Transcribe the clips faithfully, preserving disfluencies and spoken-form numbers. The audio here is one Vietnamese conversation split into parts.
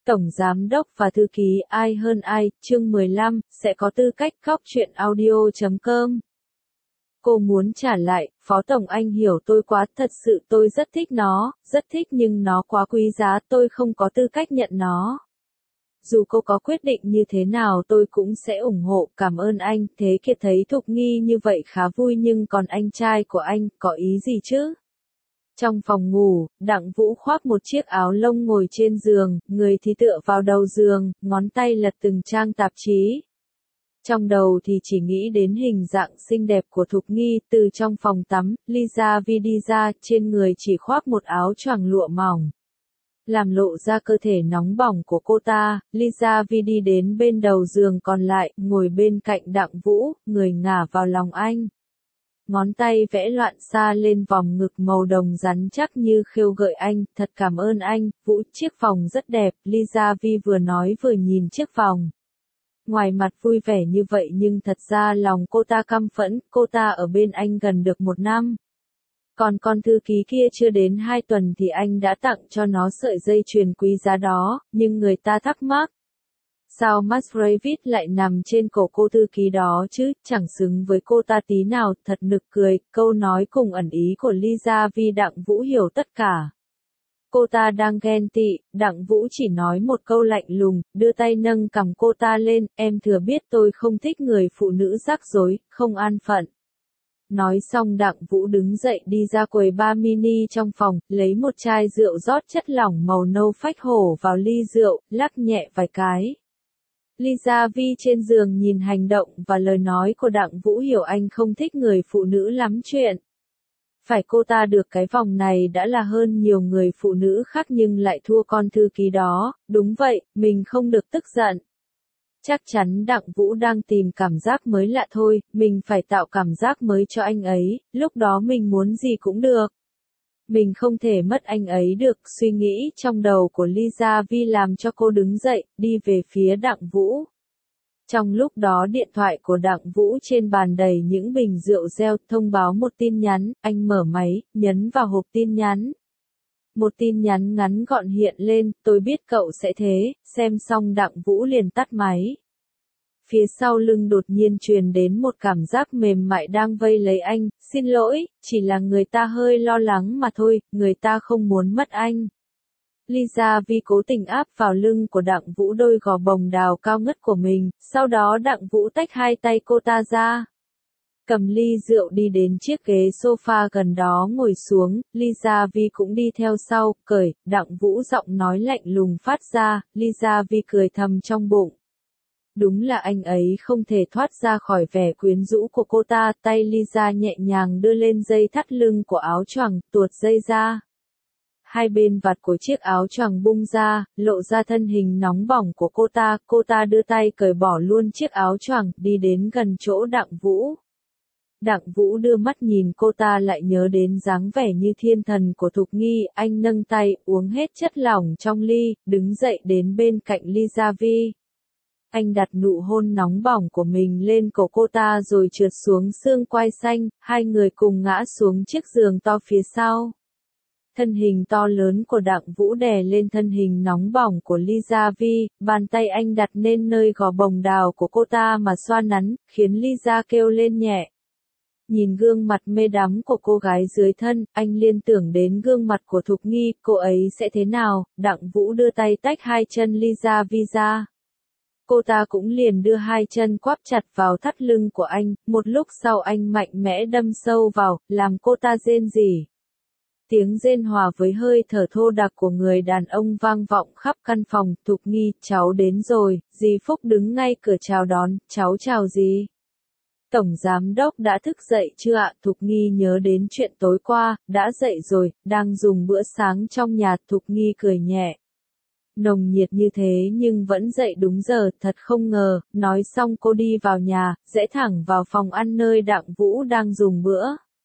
Tổng Giám đốc và Thư ký ai hơn ai, chương mười lăm, sẽ có tư cách khóc chuyện audio chấm com. Cô muốn trả lại, Phó Tổng anh hiểu tôi quá, thật sự tôi rất thích nó, rất thích nhưng nó quá quý giá, tôi không có tư cách nhận nó. Dù cô có quyết định như thế nào tôi cũng sẽ ủng hộ, cảm ơn anh. Thế Kiệt thấy Thục Nghi như vậy khá vui, nhưng còn anh trai của anh, có ý gì chứ? Trong phòng ngủ, Đặng Vũ khoác một chiếc áo lông ngồi trên giường, người thì tựa vào đầu giường, ngón tay lật từng trang tạp chí. Trong đầu thì chỉ nghĩ đến hình dạng xinh đẹp của Thục Nghi. Từ trong phòng tắm, Lisa Vi đi ra, trên người chỉ khoác một áo choàng lụa mỏng, làm lộ ra cơ thể nóng bỏng của cô ta. Lisa Vi đi đến bên đầu giường còn lại, ngồi bên cạnh Đặng Vũ, người ngả vào lòng anh. Ngón tay vẽ loạn xạ lên vòng ngực màu đồng rắn chắc như khêu gợi anh, thật cảm ơn anh, Vũ, chiếc vòng rất đẹp. Lisa Vi vừa nói vừa nhìn chiếc vòng. Ngoài mặt vui vẻ như vậy nhưng thật ra lòng cô ta căm phẫn, cô ta ở bên anh gần được một năm. Còn con thư ký kia chưa đến hai tuần thì anh đã tặng cho nó sợi dây chuyền quý giá đó, nhưng người ta thắc mắc. Sao Masravit lại nằm trên cổ cô thư ký đó chứ, chẳng xứng với cô ta tí nào, thật nực cười. Câu nói cùng ẩn ý của Lisa Vi Đặng Vũ hiểu tất cả. Cô ta đang ghen tị, Đặng Vũ chỉ nói một câu lạnh lùng, đưa tay nâng cằm cô ta lên, em thừa biết tôi không thích người phụ nữ rắc rối, không an phận. Nói xong Đặng Vũ đứng dậy đi ra quầy bar mini trong phòng, lấy một chai rượu rót chất lỏng màu nâu phách hổ vào ly rượu, lắc nhẹ vài cái. Lisa Vi trên giường nhìn hành động và lời nói của Đặng Vũ hiểu anh không thích người phụ nữ lắm chuyện. Phải cô ta được cái vòng này đã là hơn nhiều người phụ nữ khác nhưng lại thua con thư ký đó, đúng vậy, mình không được tức giận. Chắc chắn Đặng Vũ đang tìm cảm giác mới lạ thôi, mình phải tạo cảm giác mới cho anh ấy, lúc đó mình muốn gì cũng được. Mình không thể mất anh ấy được, suy nghĩ trong đầu của Lisa Vi làm cho cô đứng dậy, đi về phía Đặng Vũ. Trong lúc đó điện thoại của Đặng Vũ trên bàn đầy những bình rượu reo, thông báo một tin nhắn, anh mở máy, nhấn vào hộp tin nhắn. Một tin nhắn ngắn gọn hiện lên, tôi biết cậu sẽ thế, xem xong Đặng Vũ liền tắt máy. Phía sau lưng đột nhiên truyền đến một cảm giác mềm mại đang vây lấy anh, xin lỗi, chỉ là người ta hơi lo lắng mà thôi, người ta không muốn mất anh. Lisa Vi cố tình áp vào lưng của Đặng Vũ đôi gò bồng đào cao ngất của mình, sau đó Đặng Vũ tách hai tay cô ta ra. Cầm ly rượu đi đến chiếc ghế sofa gần đó ngồi xuống, Lisa Vi cũng đi theo sau, cởi, Đặng Vũ giọng nói lạnh lùng phát ra, Lisa Vi cười thầm trong bụng. Đúng là anh ấy không thể thoát ra khỏi vẻ quyến rũ của cô ta, tay Lisa nhẹ nhàng đưa lên dây thắt lưng của áo choàng, tuột dây ra. Hai bên vạt của chiếc áo choàng bung ra, lộ ra thân hình nóng bỏng của cô ta, cô ta đưa tay cởi bỏ luôn chiếc áo choàng, đi đến gần chỗ Đặng Vũ. Đặng Vũ đưa mắt nhìn cô ta lại nhớ đến dáng vẻ như thiên thần của Thục Nghi, anh nâng tay, uống hết chất lỏng trong ly, đứng dậy đến bên cạnh Lisa Vi. Anh đặt nụ hôn nóng bỏng của mình lên cổ cô ta rồi trượt xuống xương quai xanh, hai người cùng ngã xuống chiếc giường to phía sau. Thân hình to lớn của Đặng Vũ đè lên thân hình nóng bỏng của Lisa Vi, bàn tay anh đặt lên nơi gò bồng đào của cô ta mà xoa nắn, khiến Lisa kêu lên nhẹ. Nhìn gương mặt mê đắm của cô gái dưới thân, anh liên tưởng đến gương mặt của Thục Nghi, cô ấy sẽ thế nào? Đặng Vũ đưa tay tách hai chân Lisa Vi ra. Cô ta cũng liền đưa hai chân quắp chặt vào thắt lưng của anh, một lúc sau anh mạnh mẽ đâm sâu vào, làm cô ta rên rỉ. Tiếng rên hòa với hơi thở thô đặc của người đàn ông vang vọng khắp căn phòng. Thục Nghi, cháu đến rồi, dì Phúc đứng ngay cửa chào đón, cháu chào dì. Tổng Giám đốc đã thức dậy chưa ạ? Thục Nghi nhớ đến chuyện tối qua, đã dậy rồi, đang dùng bữa sáng trong nhà. Thục Nghi cười nhẹ. Nồng nhiệt như thế nhưng vẫn dậy đúng giờ, thật không ngờ. Nói xong cô đi vào nhà, rẽ thẳng vào phòng ăn nơi Đặng Vũ đang dùng bữa.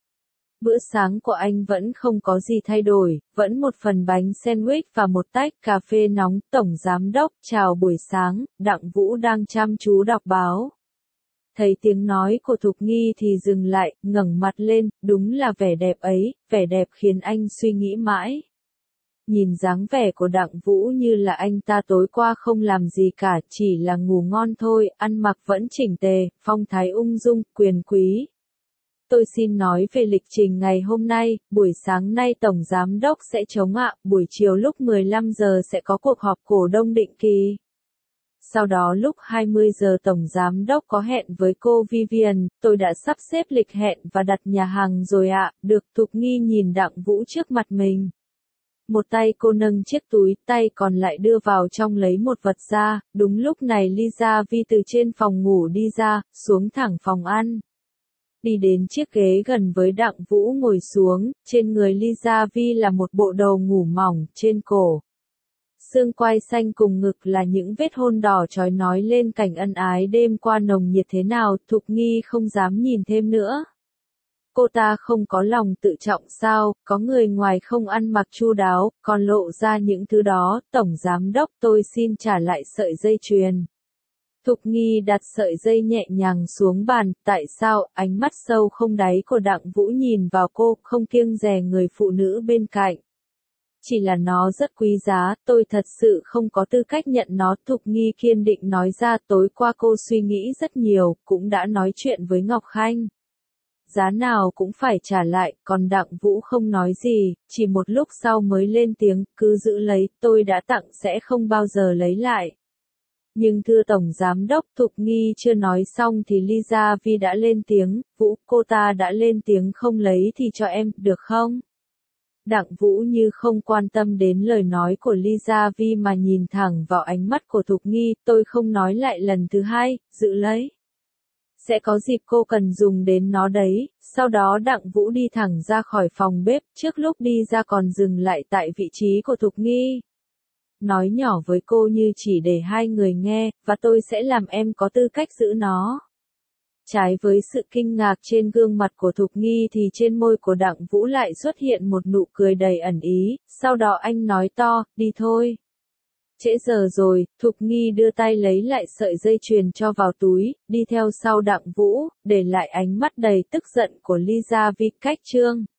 Bữa sáng của anh vẫn không có gì thay đổi, vẫn một phần bánh sandwich và một tách cà phê nóng. Tổng Giám đốc, chào buổi sáng, Đặng Vũ đang chăm chú đọc báo. Thấy tiếng nói của Thục Nghi thì dừng lại, ngẩng mặt lên, đúng là vẻ đẹp ấy, vẻ đẹp khiến anh suy nghĩ mãi. nhìn dáng vẻ của Đặng Vũ như là anh ta tối qua không làm gì cả, chỉ là ngủ ngon thôi, ăn mặc vẫn chỉnh tề, phong thái ung dung, quyền quý. Tôi xin nói về lịch trình ngày hôm nay, buổi sáng nay Tổng Giám đốc sẽ chống ạ, buổi chiều lúc mười lăm giờ sẽ có cuộc họp cổ đông định kỳ. Sau đó lúc hai mươi giờ Tổng Giám đốc có hẹn với cô Vivian, tôi đã sắp xếp lịch hẹn và đặt nhà hàng rồi ạ, được. Thục Nghi nhìn Đặng Vũ trước mặt mình. Một tay cô nâng chiếc túi, tay còn lại đưa vào trong lấy một vật ra, đúng lúc này Lisa Vi từ trên phòng ngủ đi ra, xuống thẳng phòng ăn. Đi đến chiếc ghế gần với Đặng Vũ ngồi xuống, trên người Lisa Vi là một bộ đồ ngủ mỏng, trên cổ. Xương quai xanh cùng ngực là những vết hôn đỏ chói nói lên cảnh ân ái đêm qua nồng nhiệt thế nào, Thục Nghi không dám nhìn thêm nữa. Cô ta không có lòng tự trọng sao, có người ngoài không ăn mặc chu đáo, còn lộ ra những thứ đó, Tổng Giám đốc tôi xin trả lại sợi dây chuyền. Thục Nghi đặt sợi dây nhẹ nhàng xuống bàn, tại sao, ánh mắt sâu không đáy của Đặng Vũ nhìn vào cô, không kiêng dè người phụ nữ bên cạnh. Chỉ là nó rất quý giá, tôi thật sự không có tư cách nhận nó, Thục Nghi kiên định nói ra, tối qua cô suy nghĩ rất nhiều, cũng đã nói chuyện với Ngọc Khanh. Giá nào cũng phải trả lại, còn Đặng Vũ không nói gì, chỉ một lúc sau mới lên tiếng, cứ giữ lấy, tôi đã tặng sẽ không bao giờ lấy lại. Nhưng thưa Tổng Giám đốc, Thục Nghi chưa nói xong thì Lisa Vi đã lên tiếng, Vũ, cô ta đã lên tiếng không lấy thì cho em, được không? Đặng Vũ như không quan tâm đến lời nói của Lisa Vi mà nhìn thẳng vào ánh mắt của Thục Nghi, tôi không nói lại lần thứ hai, giữ lấy. Sẽ có dịp cô cần dùng đến nó đấy, sau đó Đặng Vũ đi thẳng ra khỏi phòng bếp, trước lúc đi ra còn dừng lại tại vị trí của Thục Nghi. Nói nhỏ với cô như chỉ để hai người nghe, và tôi sẽ làm em có tư cách giữ nó. Trái với sự kinh ngạc trên gương mặt của Thục Nghi thì trên môi của Đặng Vũ lại xuất hiện một nụ cười đầy ẩn ý, sau đó anh nói to, đi thôi. Trễ giờ rồi, Thục Nghi đưa tay lấy lại sợi dây chuyền cho vào túi, đi theo sau Đặng Vũ, để lại ánh mắt đầy tức giận của Lisa Vi. Cách chương